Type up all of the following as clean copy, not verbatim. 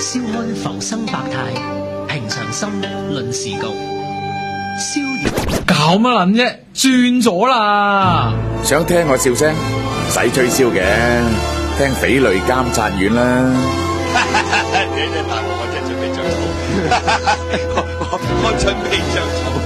笑看浮生百態，平常心論時局。逍遙搞乜撚啫？轉咗啦！ 想聽我笑聲，唔使吹簫嘅，聽匪類監察院啦。 你真大鑊，我真準備着草，我準備着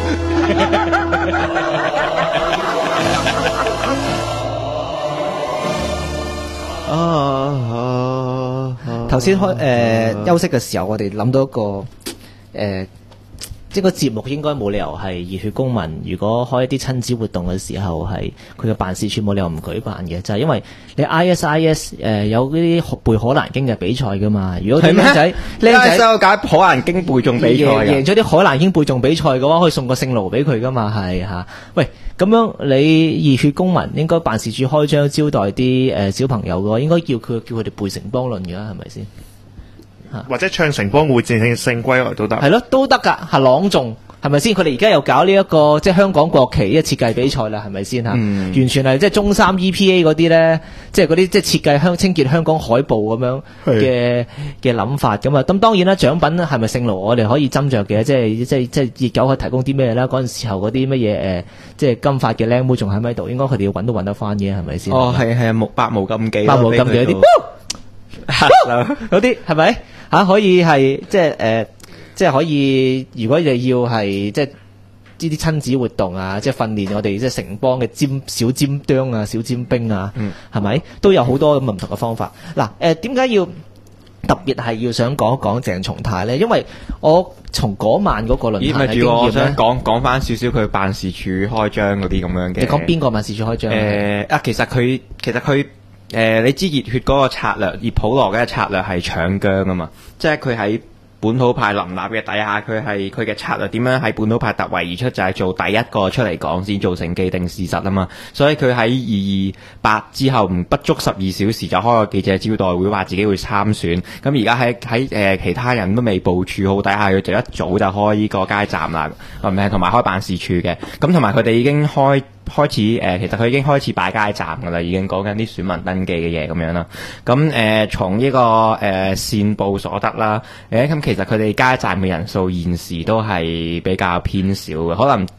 草。頭先開休息嘅時候，我哋諗到一個即係個節目應該冇理由係熱血公民。如果開一啲親子活動嘅時候，係佢嘅辦事處冇理由唔舉辦嘅，就係因為你 ISIS 有嗰啲背可蘭經嘅比賽噶嘛。如果啲僆仔搞可蘭經背誦比賽， 贏咗啲可蘭經背誦比賽嘅話，可以送個聖爐俾佢噶嘛。係嚇，喂，咁樣你熱血公民應該辦事處開張招待啲小朋友嘅話，應該叫佢哋背城邦論嘅，係咪先？ 或者唱城邦會戰勝歸來都得， 係咯，都得噶，係朗誦，係咪先？佢哋而家又搞呢一個即係香港國旗嘅設計比賽啦，係咪先嚇？完全係即係中三 EPA 嗰啲咧，即係嗰啲即係設計清潔香港海報咁樣嘅諗法咁啊。咁當然啦，獎品係咪聖爐我哋可以斟酌嘅，即係熱狗可以提供啲咩啦？嗰陣時候嗰啲乜嘢即係金髮嘅靚妹仲喺咪度？應該佢哋要揾都揾得翻嘅，係咪先？ 哦，係啊，百無禁忌， 百無禁忌嗰啲，嗰啲係咪？可以係即係可以，如果你要係即係呢啲親子活動啊，即係訓練我哋即係城邦嘅小尖啄啊、小尖兵啊，係咪都有好多咁唔同嘅方法？嗱，點解要特別係要想講一講鄭松泰咧？因為我從嗰晚嗰個論壇嘅經驗咧， 我想講翻少少佢辦事處開張嗰啲咁樣嘅。 你講邊個辦事處開張？ 其實佢。你知熱血嗰個策略，熱普羅嘅策略係搶姜啊嘛，即係佢喺本土派林立嘅底下，佢嘅策略點樣喺本土派突圍而出，就係做第一個出嚟講先，造成既定事實啊嘛。所以佢喺228之後不足12小時就開個記者招待會，話自己會參選。咁而家喺其他人都未部署好底下，佢就一早就開呢個街站啦，同埋開辦事處嘅。咁同埋佢哋已經開始其實佢已經開始擺街站噶啦，已經講緊啲選民登記嘅嘢咁樣啦。咁從呢個線報所得啦，咁其實佢哋街站嘅人數現時都係比較偏少嘅，可能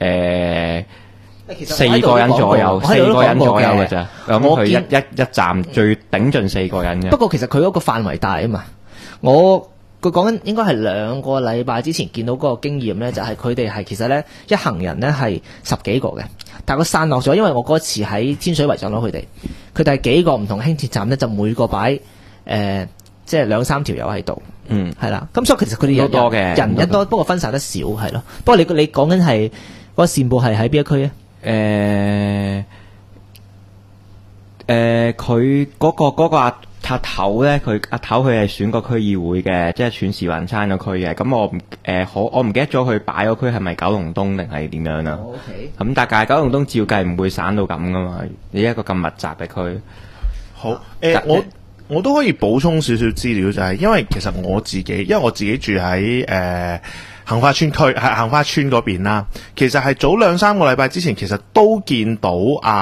4個人左右嘅咋。咁佢一站最頂盡4個人嘅。 不過其實佢嗰個範圍大啊嘛，佢講緊應該係2個禮拜之前見到嗰個經驗咧，就係佢哋係其實咧一行人咧係10幾個嘅，但係佢散落咗，因為我嗰次喺天水圍撞到佢哋係幾個唔同輕鐵站咧，就每個擺即係2-3條友喺度，係啦。咁所以其實佢哋多嘅人一多，不過分散得少係咯。不過你講緊係嗰個線報係喺邊一區啊？ 佢嗰個阿頭咧，佢係選過區議會嘅，即係選慈雲山個區嘅。咁我唔記得咗佢擺嗰區係咪九龍東定係點樣啦？咁但係九龍東照計唔會散到咁噶嘛，你一個咁密集嘅區。 好，我都可以補充少少資料，就係因為其實我自己住喺杏花村區，喺杏花村嗰邊啦。其實係早2-3個禮拜之前，其實都見到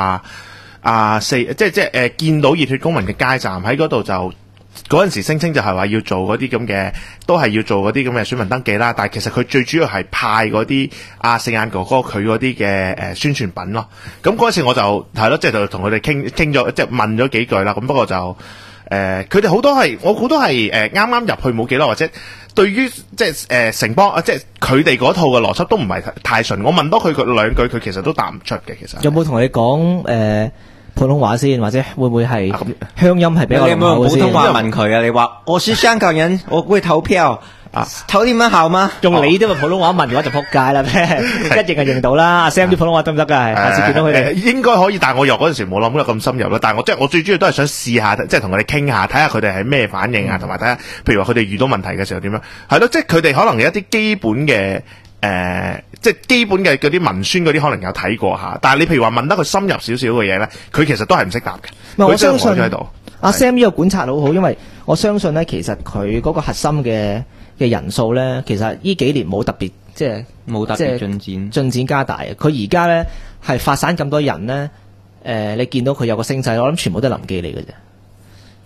見到熱血公民嘅街站喺嗰度，就嗰陣時聲稱就係話要做嗰啲咁嘅，都係要做嗰啲咁嘅選民登記啦。但係其實佢最主要係派嗰啲四眼哥哥佢嗰啲嘅宣傳品咯。咁嗰陣時我就係咯，即係就同佢哋傾咗，即係問咗幾句啦。咁不過就佢哋好多係啱啱入去冇幾耐，或者對於即係城邦即係佢哋嗰套嘅邏輯都唔係太順。我問多佢2句，佢其實都答唔出嘅。其實有冇同你講普通話先，或者會唔會係鄉音係比較濃厚先？ 你有冇用普通話問佢啊？你話我是香港人，我會投票投點樣好嗎？ 用你啲咪普通話問嘅話就撲街啦咩？一認就認到啦。阿 Sam 啲普通話得唔得㗎？下次見到佢哋應該可以，但係我由嗰陣時冇諗得咁深入啦。但係我最主要都係想試下，即係同佢哋傾下，睇下佢哋係咩反應啊，同埋睇下譬如話佢哋遇到問題嘅時候點樣。係咯，即係佢哋可能有一啲基本嘅即係基本嘅嗰啲文宣嗰啲可能有睇過下，但係你譬如話問得佢深入少少嘅嘢咧，佢其實都係唔識答嘅。 我相信喺度阿 Sam 呢個觀察好好，因為我相信咧，其實佢嗰個核心嘅人數咧，其實呢幾年冇特別即係冇特別進展加大嘅。佢而家咧係發散咁多人咧，你見到佢有個聲勢，我諗全部都係臨記嚟嘅啫。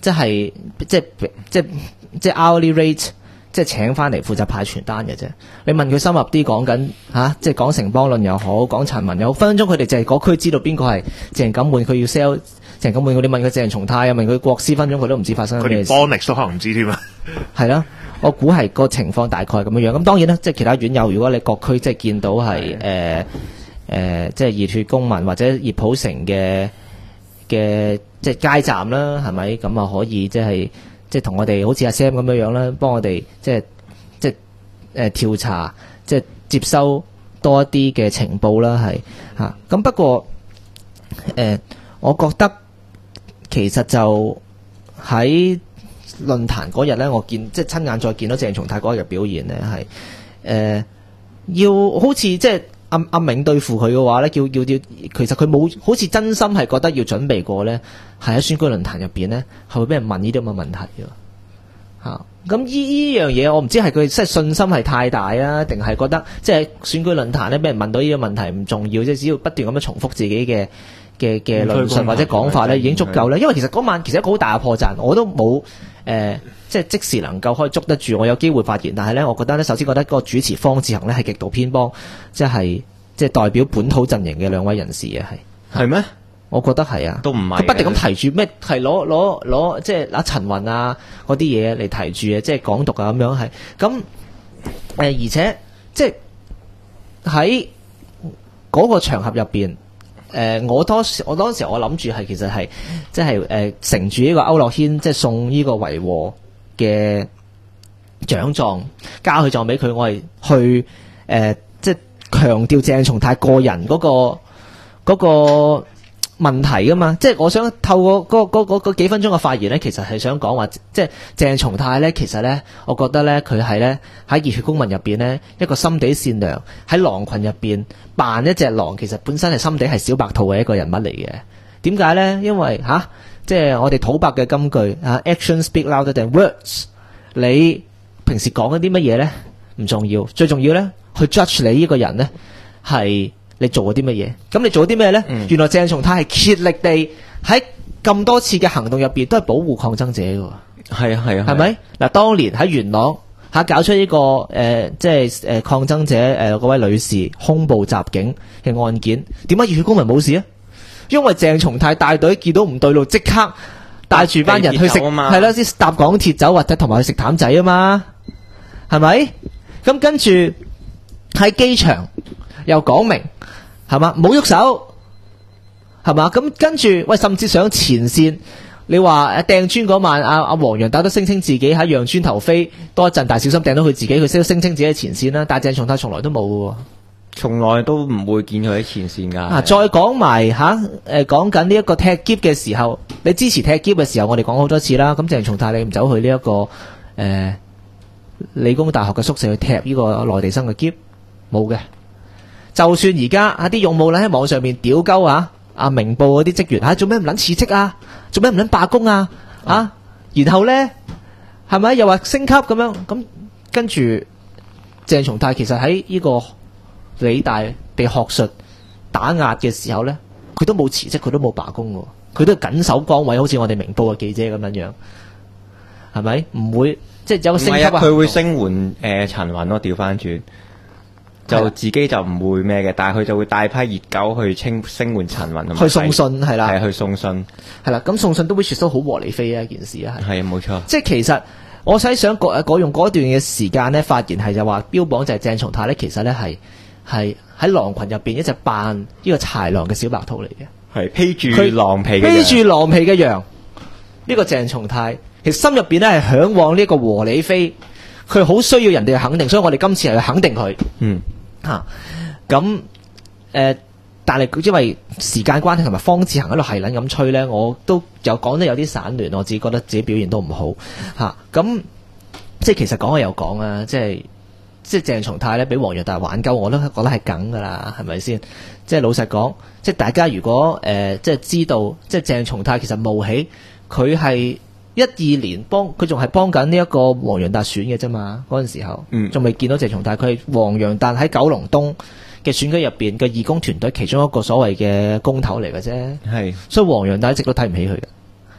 即係即係 hourly rate， 即係請翻嚟負責派傳單嘅啫。你問佢深入啲講緊即係講城邦論又好，講陳文又好，分分鐘佢哋就係嗰區知道邊個係鄭錦滿，佢要 sell 鄭錦滿，你問佢鄭松泰啊，問佢國師，分分鐘佢都唔知發生佢連咩事。 Bonix 都可能唔知添啊。 係啦，我估係個情況大概咁樣樣。咁當然啦，即係其他院友，如果你各區即係見到係即係熱血公民或者熱普城嘅即係街站啦，係咪咁啊？可以即係同我哋好似阿 Sam 咁樣樣啦，幫我哋即係調查，即係接收多一啲嘅情報啦，係嚇。咁不過我覺得其實就喺論壇嗰日咧，我即係親眼再見到鄭松泰嗰日嘅表現咧，係要好似即係阿明對付佢嘅話咧，其實佢冇好似真心係覺得要準備過咧，係喺選舉論壇入邊咧，係會俾人問呢啲咁嘅問題嘅嚇。咁呢樣嘢我唔知係佢即係信心係太大啊，定係覺得即係選舉論壇咧俾人問到呢啲問題唔重要，即係只要不斷咁樣重複自己嘅論述或者講法咧已經足夠咧。因為其實嗰晚其實一個好大嘅破綻，我都冇即係即時能夠可以捉得住，我有機會發言，但係咧，我覺得咧，首先覺得嗰個主持方志恒咧係極度偏幫，即係代表本土陣營嘅兩位人士嘅係咩？ 我覺得係啊， 都唔係佢不斷咁提住咩係攞即係拿陳雲啊嗰啲嘢嚟提住啊，即係港獨啊咁樣係咁而且即係喺嗰個場合入邊。我當時我諗住係其實係即係乘住呢個區諾軒即係送呢個維和嘅獎狀交佢狀俾佢，我係去即係強調鄭松泰個人嗰個問題噶嘛，即係我想透過嗰幾分鐘嘅發言咧，其實係想講話，即係鄭松泰咧，其實咧，我覺得咧，佢係咧喺熱血公民入邊咧，一個心地善良，喺狼群入邊扮一隻狼，其實本身係心地係小白兔嘅一個人物嚟嘅。點解咧？因為即係我哋土伯嘅金句，Action speak louder than words。你平時講緊啲乜嘢咧？唔重要，最重要咧，去 judge 你呢個人咧係。你做咗啲乜嘢？咁你做咗啲咩呢？原來鄭松泰係竭力地喺咁多次嘅行動入邊，都係保護抗爭者嘅。 係啊， 係咪？嗱，當年喺元朗搞出呢個即係抗爭者嗰位女士胸部襲警嘅案件，點解熱血公民冇事啊？因為鄭松泰帶隊見到唔對路，即刻帶住班人去食，係啦，先搭港鐵走或者同埋去食譚仔啊嘛，係咪？咁跟住喺機場又講明。係嘛，冇喐手，係嘛，咁跟住喂，甚至上前線，你話掟磚嗰晚，阿黃洋達都聲稱自己喺讓磚頭飛多一陣，但係小心掟到佢自己，佢先聲稱自己喺前線啦。但係鄭松泰從來都冇嘅， 從來都唔會見佢喺前線噶。 再講埋講緊呢一個踢篋嘅時候，你支持踢篋嘅時候，我哋講好多次啦。咁鄭松泰你唔走去呢一個理工大學嘅宿舍去踢呢個內地生嘅篋，冇嘅。就算而家啲勇武喺網上面屌鳩阿明報嗰啲職員做咩唔撚辭職啊？做咩唔撚罷工啊？然後咧係咪又話升級咁樣？咁跟住鄭松泰其實喺呢個理大被學術打壓嘅時候咧，佢都冇辭職，佢都冇罷工喎，佢都緊守崗位，好似我哋明報嘅記者咁樣，係咪？唔會即係有個升級啊？ 佢會聲援陳雲咯，調翻轉。就自己就唔會咩嘅，但係佢就會帶批熱狗去聲援陳雲， 去送信係啦， 係去送信係啦。咁送信都會說都好和理非啊，一件事啊， 係冇錯。 即係其實我想用嗰段嘅時間咧發言係就話標榜就係鄭松泰咧，其實咧係喺狼群入邊一隻扮呢個豺狼嘅小白兔嚟嘅， 係披住狼皮嘅羊。呢個鄭松泰其實心入邊咧係向往呢個和理非，佢好需要人哋去肯定，所以我哋今次係去肯定佢。咁但係因為時間關係同埋方志恒喺度係撚咁吹咧，我都有講得有啲散亂，我自己覺得自己表現都唔好咁即係其實講係又講啊，即係鄭松泰咧俾黃洋達玩鳩，我都覺得係梗噶啦，係咪先？即係老實講，即係大家如果即係知道，即係鄭松泰其實冒起佢係12年佢仲係幫緊呢一個黃洋達選嘅啫嘛，嗰陣時候，仲未見到鄭松泰，佢係黃洋達喺九龍東嘅選舉入邊嘅義工團隊其中一個所謂嘅工頭嚟嘅啫，係，所以黃洋達一直都睇唔起佢嘅，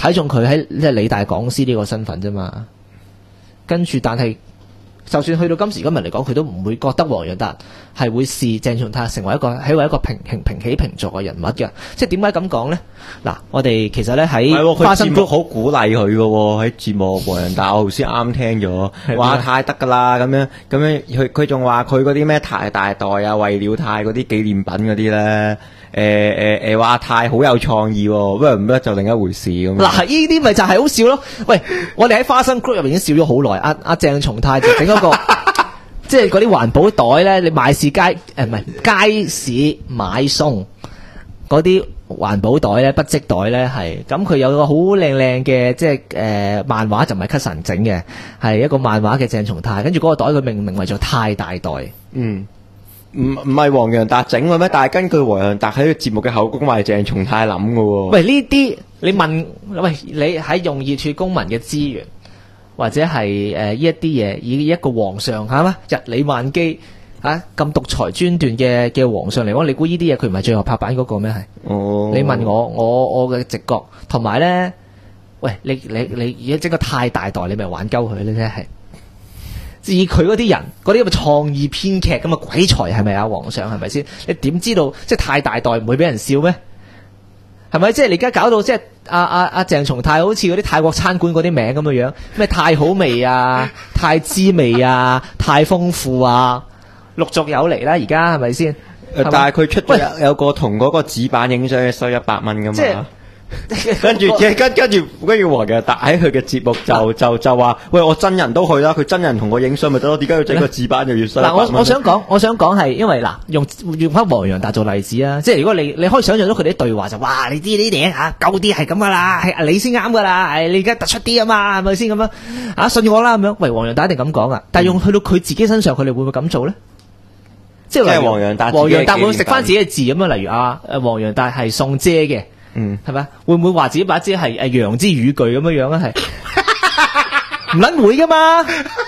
睇中佢喺即係理大講師呢個身份啫嘛。跟住，但係就算去到今時今日嚟講，佢都唔會覺得黃洋達係會視鄭松泰成為一個平起平坐嘅人物嘅。即係點解咁講咧？嗱，我哋其實咧喺花生 group 好鼓勵佢嘅喎，喺節目黃洋達我頭先啱聽咗，話太得㗎啦咁樣，佢仲話佢嗰啲咩太大袋啊、為了太嗰啲紀念品嗰啲咧，話太好有創意喎，不過唔得就另一回事咁。 嗱，呢啲咪就係好笑咯。喂，我哋喺花生 group 入邊已經笑咗好耐。阿鄭松泰就整一個，即係嗰啲環保袋咧，你買市街市買餸嗰啲環保袋咧、筆跡袋咧係，咁佢有個好靚靚嘅，即係漫畫就唔係 cut 神整嘅，係一個漫畫嘅鄭松泰，跟住嗰個袋佢命為咗太大袋。 唔係黃洋達整嘅咩？但係根據黃洋達喺個節目嘅口供話係鄭松泰諗嘅喎。 喂，呢啲你問，喂，你喺用熱血公民嘅資源，或者係呢一啲嘢，以一個皇上係嘛日理萬機咁獨裁專斷嘅皇上嚟講，你估呢啲嘢佢唔係最後拍板嗰個咩？係你問我嘅直覺，同埋咧，喂，你而家整個太大袋，你咪玩鳩佢咧，真係。至於佢嗰啲人，嗰啲咁嘅創意編劇咁嘅鬼才係咪啊？皇上係咪先？你點知道即係太大袋唔會俾人笑咩？係咪？即係你而家搞到即係阿鄭松泰好似嗰啲泰國餐館嗰啲名咁嘅樣，咩太好味啊、太滋味啊、太豐富啊，陸續有嚟啦。而家係咪先？ 但係佢出咗有個同嗰個紙板影相嘅收100蚊噶嘛。跟住黃洋達喺佢嘅節目就話，喂，我真人都去啦，佢真人同我影相咪得咯，點解要整個紙板又要收100蚊？ 嗱，我想講係因為嗱，用翻黃洋達做例子啊，即係如果你可以想象到佢哋啲對話就，哇，你知呢啲嘢舊啲係咁噶啦，係你先啱噶啦，係你而家突出啲啊嘛，係咪先咁樣信我啦咁樣？喂，黃洋達一定咁講啊，但係用去到佢自己身上，佢哋會唔會咁做咧？即係黃洋達會食翻自己嘅字咁啊？例如黃洋達係送遮嘅。係咪？會唔會話自己把遮係羊之語句咁樣樣啊？係唔撚會噶嘛？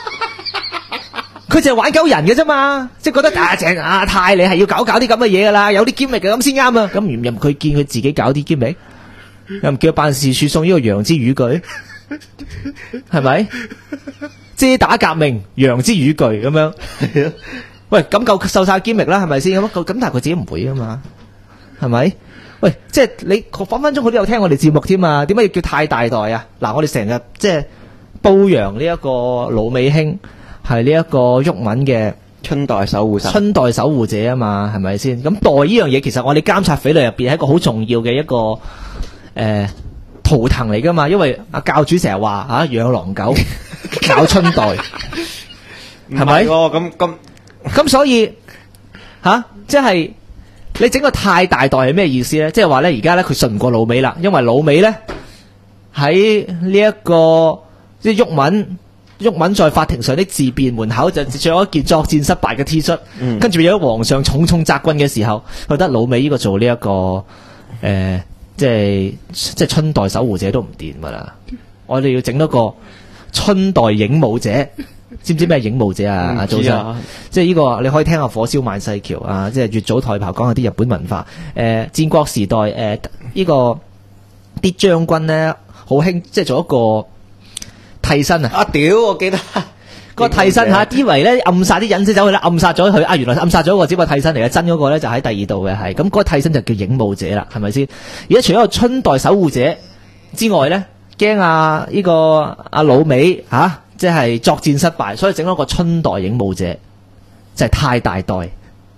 佢就係玩鳩人嘅啫嘛，即係覺得鄭阿泰你係要搞啲咁嘅嘢噶啦，有啲兼力嘅咁先啱啊！咁唔任佢見佢自己搞啲兼力，又唔叫辦事處送呢個羊之語句，係咪？遮打革命羊之語句咁樣，喂，咁夠受晒兼力啦，係咪先？咁但係佢自己唔會噶嘛，係咪？喂，即係你分分鐘佢都有聽我哋節目添啊？點解要叫太大袋啊？嗱，我哋成日即係褒揚呢一個老美兄係呢一個毓民嘅春代守護者啊嘛，係咪先？咁袋呢樣嘢其實我哋監察匪類入邊係一個好重要嘅一個圖騰嚟噶嘛，因為阿教主成日話養狼狗咬春袋，係咪？咁所以即係。你整個太大袋係咩意思咧？即係話咧，而家咧佢信唔過老美啦，因為老美咧喺呢一個即係毓民在法庭上啲自辯門口就着咗一件作戰失敗嘅 T 恤，跟住有皇上重責軍嘅時候，覺得老美呢個做呢一個即係春代守護者都唔掂噶啦，我哋要整多個春代影武者。知唔知咩影武者啊？阿早晨，即係呢個你可以聽下火燒萬世橋啊！即係越早台刨講下啲日本文化。戰國時代呢個啲將軍咧好興，即係做一個替身啊！ 屌，我記得個替身以為咧暗殺啲隱士走去咧暗殺咗佢，原來暗殺咗個只不過替身嚟嘅，真嗰個咧就喺第二度嘅係。咁嗰個替身就叫影武者啦，係咪先？而家除咗個春代守護者之外咧，驚呢個老美即係作戰失敗，所以整咗個春代影武者，就係太大袋。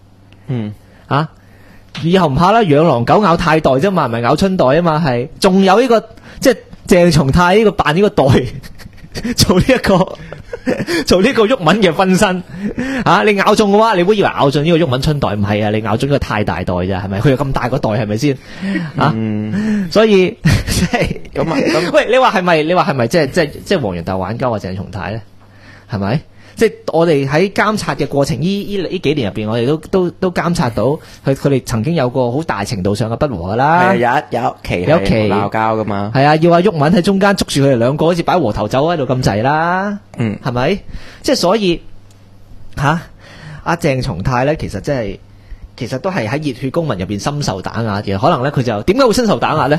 以後唔怕啦，養狼狗咬太袋啫嘛，唔係咬春袋啊嘛，係。仲有呢個即係鄭松泰呢個扮呢個袋，做呢個毓民嘅分身。你咬中嘅話，你會以為咬中呢個毓民春袋，唔係啊，你咬中呢個太大袋咋，係咪？佢有咁大個袋，係咪先？所以即係咁。喂，你話係咪？即係黃洋達玩鳩鄭松泰咧？係咪？即係我哋喺監察嘅過程，呢幾年入邊，我哋都監察到佢哋曾經有個好大程度上嘅不和噶啦。 係有期鬧交噶嘛。係要阿毓民喺中間捉住佢哋兩個，好似擺和頭酒喺度咁滯啦。係咪？即係所以阿鄭松泰咧，其實都係喺熱血公民入邊深受打壓嘅。可能咧佢就點解會深受打壓咧？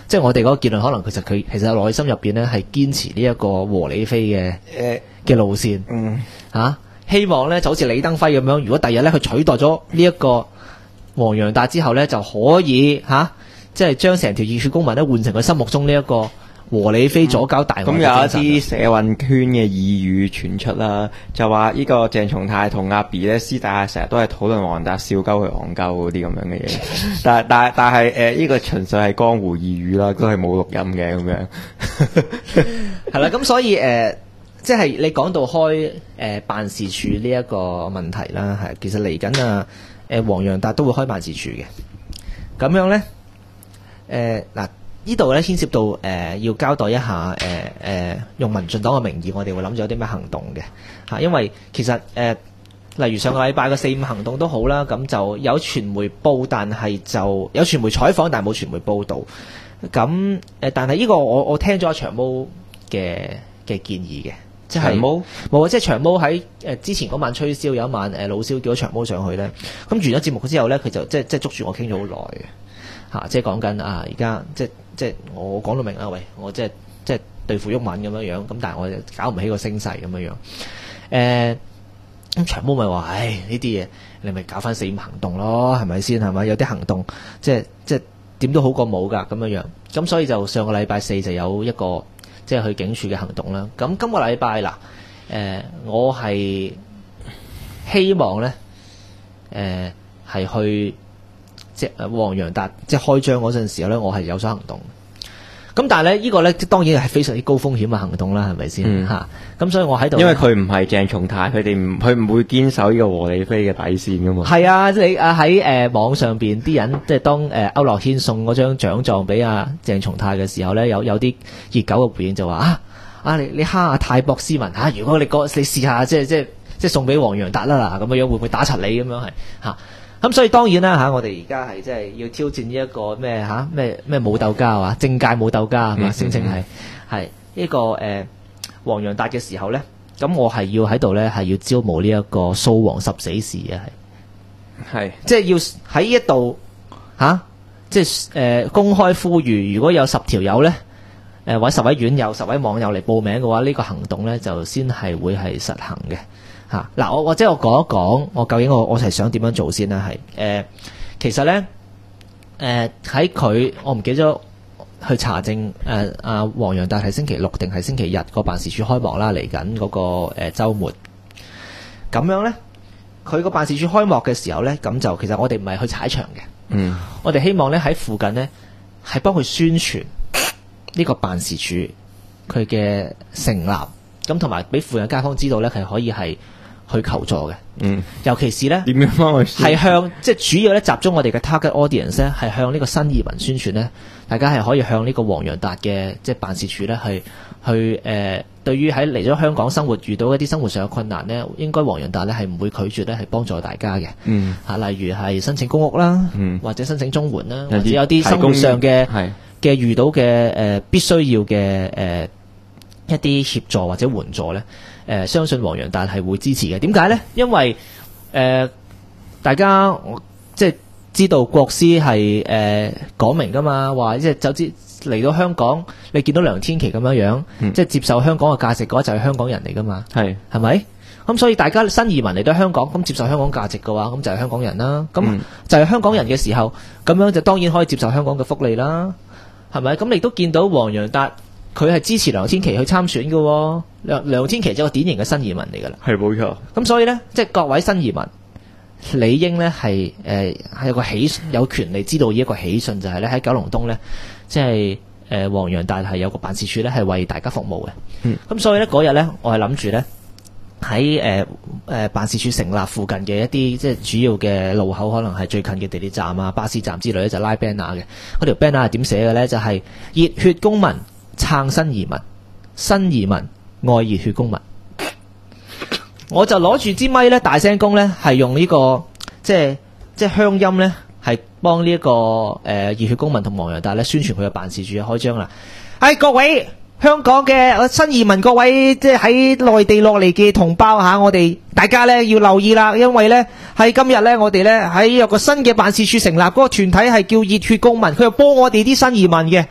即係我哋嗰個結論，可能其實內心入邊咧係堅持呢一個和理非嘅路線，希望咧就好似李登輝咁樣，如果第日咧佢取代咗呢一個黃洋達之後咧，就可以即係將成條熱血公民咧換成佢心目中呢一個和理非左膠大愛嘅精神。 咁有一啲社運圈嘅耳語傳出啦，就話呢個鄭松泰同阿 B 咧私底下成日都係討論黃洋達笑鳩佢戇鳩嗰啲咁樣嘅嘢，但係呢個純粹係江湖耳語啦，都係冇錄音嘅咁樣。 係啦，咁所以即係你講到開辦事處呢一個問題啦，係其實嚟緊黃洋達都會開辦事處嘅。咁樣咧嗱。呢度咧牽涉到要交代一下用民進黨嘅名義，我哋會諗咗有啲咩行動嘅因為其實例如上個禮拜嘅4.5行動都好啦，咁就有傳媒報，但係就有傳媒採訪，但係冇傳媒報導。咁但係呢個我聽咗阿長毛嘅建議嘅，即係長毛冇啊，即係長毛喺之前嗰晚吹簫，有一晚老蕭叫咗長毛上去咧，咁完咗節目之後咧，佢就即係捉住我傾咗好耐嘅即係講緊而家即係我講到明啦，喂，我即係對付毓民咁樣，咁但係我搞唔起個聲勢咁樣。咁長毛咪話，呢啲嘢你咪搞翻4.5行動咯，係咪先？係咪有啲行動即係點都好過冇㗎咁樣。咁所以就上個禮拜4就有一個即係去警署嘅行動啦。咁今個禮拜嗱，我係希望咧，係去。即係黃洋達即係開張嗰陣時候咧，我係有所行動。咁但係咧，呢個咧當然係非常之高風險嘅行動啦，係咪先嚇？咁所以我喺度， 因為佢唔係鄭松泰，佢唔會堅守呢個和理非嘅底線噶嘛。係啊，你喺網上邊啲人，即係當區諾軒送嗰張獎狀俾鄭松泰嘅時候咧，有啲熱狗嘅回應就話你蝦阿泰博斯文如果你試下即係送俾黃洋達啦嗱，咁樣會唔會打柒你咁樣係嚇？咁所以當然啦我哋而家係即係要挑戰呢一個咩武鬥家政界武鬥家係嘛？聲稱係呢個黃洋達嘅時候咧，咁我係要喺度咧係要招募呢一個掃黃十死士係即係要喺呢一度即係公開呼籲，如果有10條友咧或者10位院友、10位網友嚟報名嘅話，呢個行動咧就先係會係實行嘅。嗱，我講一講，我究竟我係想點樣做先啦？其實咧，喺佢我唔記得咗去查證黃洋達係星期6定係星期日個辦事處開幕啦，嚟緊嗰個週末。咁樣咧，佢個辦事處開幕嘅時候咧，咁就其實我哋唔係去踩場嘅，我哋希望咧喺附近咧係幫佢宣傳呢個辦事處佢嘅成立，咁同埋俾附近街坊知道咧係可以係去求助嘅，尤其是咧點樣幫佢係向即係主要咧集中我哋嘅 target audience 咧係向呢個新移民宣傳咧，大家係可以向呢個黃洋達嘅即係辦事處咧去對於喺嚟咗香港生活遇到一啲生活上嘅困難咧，應該黃洋達咧係唔會拒絕咧係幫助大家嘅，例如係申請公屋啦，或者申請綜援啦，或者有啲生活上嘅遇到嘅必須要嘅一啲協助或者援助咧。相信黃洋達係會支持嘅。點解呢？因為大家即係知道國師係講明噶嘛，話即係就知嚟到香港，你見到梁天琦咁樣，即係接受香港嘅價值嘅話，就係香港人嚟噶嘛。係咪？咁所以大家新移民嚟到香港，咁接受香港價值嘅話，咁就係香港人啦。咁就係香港人嘅時候，咁樣就當然可以接受香港嘅福利啦。係咪？咁你都見到黃洋達。佢係支持梁天琦去參選嘅喎，梁天琦就係個典型嘅新移民嚟㗎啦。係冇錯。咁所以咧，即係各位新移民理應咧係有個有權利知道呢一個喜訊，就係咧喺九龍東咧，即係黃洋達係有個辦事處咧係為大家服務嘅。咁所以咧嗰日咧，我係諗住咧喺辦事處成立附近嘅一啲即係主要嘅路口，可能係最近嘅地鐵站啊、巴士站之類咧，就拉 banner 嘅。嗰條 banner 係點寫嘅咧？就係熱血公民。撐新移民，新移民愛熱血公民。我就攞住支咪咧，大聲公咧，係用呢個即係鄉音咧，係幫呢一個熱血公民同黃洋達咧宣傳佢嘅辦事處開張啦。各位香港嘅新移民，各位即係喺內地落嚟嘅同胞吓，我哋大家咧要留意啦，因為咧喺今日咧，我哋咧喺有個新嘅辦事處成立，嗰個團體係叫熱血公民，佢又幫我哋啲新移民嘅。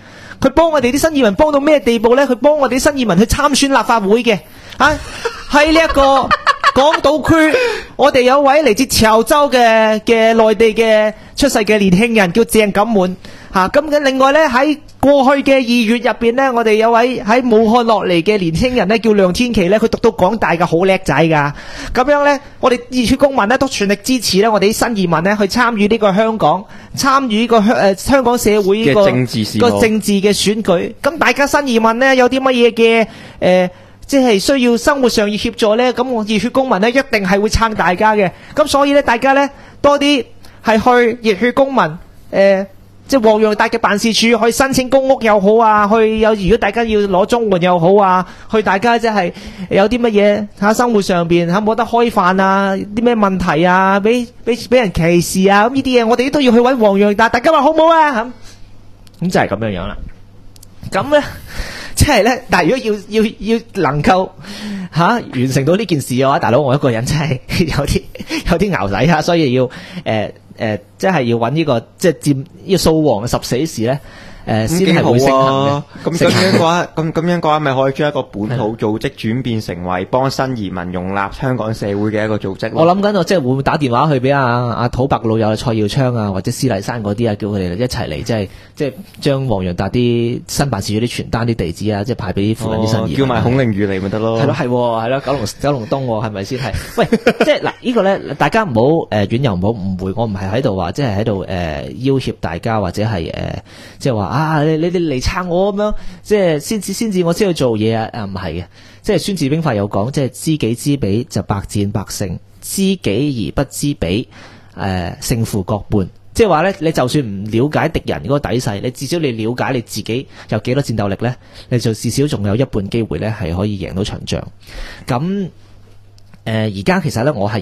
佢幫我哋啲新移民幫到咩地步咧？佢幫我哋啲新移民去參選立法會嘅，喺呢一個港島區，我哋有位嚟自潮州嘅內地嘅出世嘅年輕人叫鄭錦滿嚇。咁嘅另外咧，喺過去嘅2月入邊咧，我哋有位喺武漢落嚟嘅年輕人咧叫梁天琦咧，佢讀到港大嘅，好叻仔㗎。咁樣咧，我哋熱血公民咧都全力支持咧，我哋啲新移民咧去參與呢個香港，參與呢個香港社會呢個政治事務個政治嘅選舉。咁大家新移民咧有啲乜嘢嘅即係需要生活上要協助呢，咁我熱血公民呢一定係會撐大家嘅。咁所以呢，大家呢多啲係去熱血公民即係黃洋達嘅辦事處去申請公屋又好啊，如果大家要攞綜援又好啊，去大家即係有啲乜嘢喺生活上邊冇得開飯啊，啲咩問題啊，俾人歧視啊，咁呢啲嘢我哋都要去揾黃洋達，大家話好唔好啊？咁就係咁樣啦。咁呢。即係咧，但係如果要能夠完成到呢件事嘅話，大佬我一個人真係有啲熬底所以要即係要揾呢個即係佔呢個掃黃嘅10死士咧。先係會盛行嘅。 咁樣嘅話，咪可以將一個本土組織轉變成為幫新移民容納香港社會嘅一個組織。 我諗緊我即係會唔會打電話去俾阿土伯老友蔡耀昌啊，或者施麗珊嗰啲啊，叫佢哋一齊嚟，即係將黃洋達啲新辦事處啲傳單啲地址啊，即係派俾附近啲新移民。 叫埋孔令宇嚟咪得咯。 係咯，九龍東係咪先係？喂，即係嗱，呢個咧，大家唔好遠遊唔好誤會，我唔係喺度話，即係喺度要挾大家，或者係即係話。你嚟撐我咁樣，即係先至我先去做嘢啊！唔係嘅，即係《孫子兵法》有講，即係知己知彼就百戰百勝，知己而不知彼，勝負各半。即係話咧，你就算唔了解敵人嗰個底細，你至少你了解你自己有幾多戰鬥力咧，你就至少仲有一半機會咧係可以贏到場仗。咁而家其實咧，我係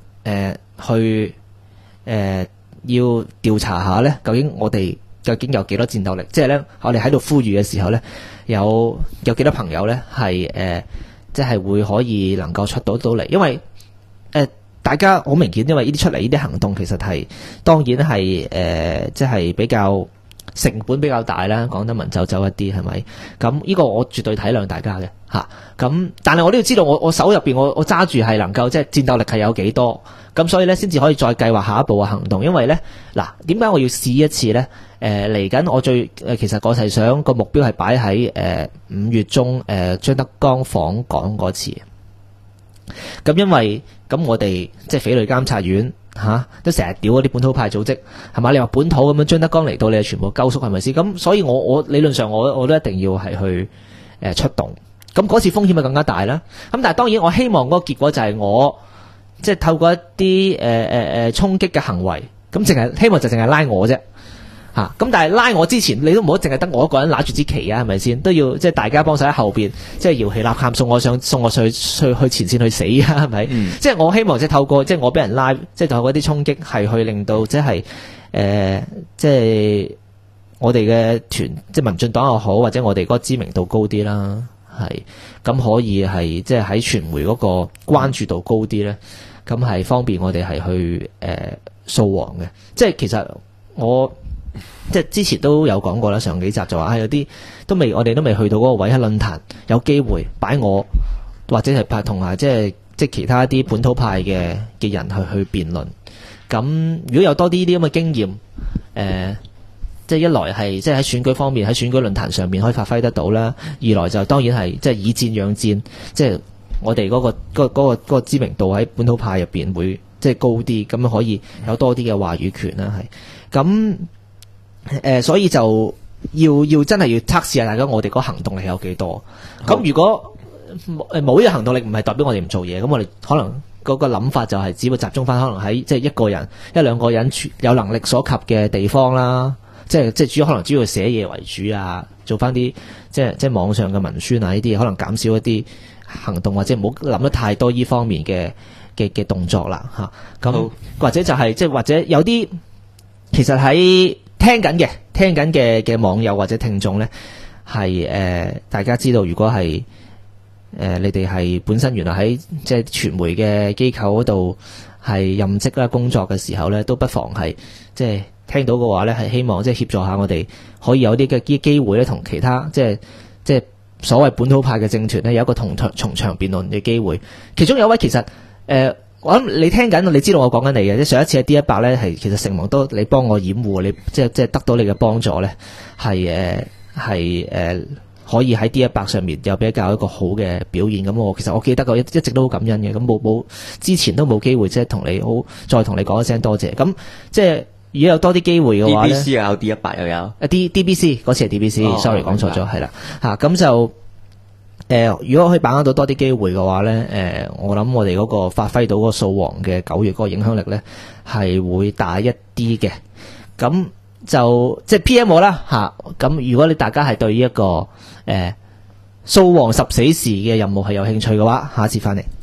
要調查下咧，究竟我哋究竟有幾多戰鬥力？即係咧，我哋喺度呼籲嘅時候咧，有幾多朋友咧係即係會可以能夠出到嚟？因為大家好明顯，因為呢啲出嚟呢啲行動其實係當然係即係比較成本比較大啦，講得文縐縐一啲係咪？咁呢個我絕對體諒大家嘅嚇。咁但係我都要知道我手入邊我揸住係能夠即係戰鬥力係有幾多？咁所以咧先至可以再計劃下一步嘅行動。因為咧嗱，點解我要試一次咧？嚟緊我其實我係想個目標係擺喺5月中張德江訪港嗰次。咁因為咁我哋即係匪類監察院都成日屌嗰啲本土派組織係嘛？你話本土咁樣張德江嚟到，你係全部鳩縮係咪先？咁所以我理論上我都一定要係去出動。咁嗰次風險咪更加大啦。咁但係當然我希望嗰個結果就係我即係透過一啲衝擊嘅行為，咁希望就淨係拉我啫。咁但係拉我之前，你都唔好淨係得我一個人拿住支旗啊，係咪先？都要即係大家幫手喺後邊，即係搖旗吶喊，送我去前線去死啊，係咪？即係我希望即係透過即係我俾人拉，即係透過一啲衝擊，係去令到即係即係我哋嘅團，即係民進黨又好，或者我哋嗰個知名度高啲啦，係咁可以係即係喺傳媒嗰個關注度高啲咧，咁係方便我哋係去掃黃嘅。即係其實我。即係之前都有講過啦，上幾集就話有啲我哋都未去到嗰個位，喺論壇有機會擺我或者係拍同即係其他啲本土派嘅人去辯論。咁如果有多啲呢啲咁嘅經驗，即係一來係即係喺選舉方面，喺選舉論壇上面可以發揮得到啦；二來就當然係即係以戰養戰，即係我哋嗰個知名度喺本土派入邊會即係高啲，咁可以有多啲嘅話語權啦，係咁。所以就要真係要測試下大家我哋嗰行動力有幾多。咁如果冇呢個行動力，唔係代表我哋唔做嘢。咁我哋可能嗰個諗法就係只會集中翻可能喺即係一個人一兩個人有能力所及嘅地方啦。即係可能主要寫嘢為主啊，做翻啲即係網上嘅文宣啊，呢啲可能減少一啲行動，或者唔好諗得太多呢方面嘅動作啦嚇。咁或者就係即係或者有啲其實喺聽緊嘅網友或者聽眾呢，係大家知道，如果係你哋係本身原來喺即係傳媒嘅機構嗰度係任職啦工作嘅時候呢，都不妨係即係聽到嘅話咧，係希望即係協助下我哋可以有啲嘅機會咧，同其他即係所謂本土派嘅政團咧，有一個從長辯論嘅機會。其中有一位其實我諗你聽緊，你知道我講緊你嘅。即上一次喺 D100咧，係其實成王都你幫我掩護，你即係得到你嘅幫助咧，係可以喺 D100上面有比較一個好嘅表現。咁其實我記得一直都好感恩嘅。咁冇之前都冇機會即係同你再同你講一聲多謝。咁即係如果有多啲機會嘅話咧 ，DBC 有 D100 又有 DBC 嗰次係 DBC，sorry 講錯咗，係啦嚇。咁就如果可以把握到多啲機會嘅話咧，我諗我哋嗰個發揮到嗰個掃黃嘅9月嗰個影響力咧，係會大一啲嘅。咁就即係 PM 我啦嚇。咁如果你大家係對呢一個掃黃十死士嘅任務係有興趣嘅話，下一次翻嚟。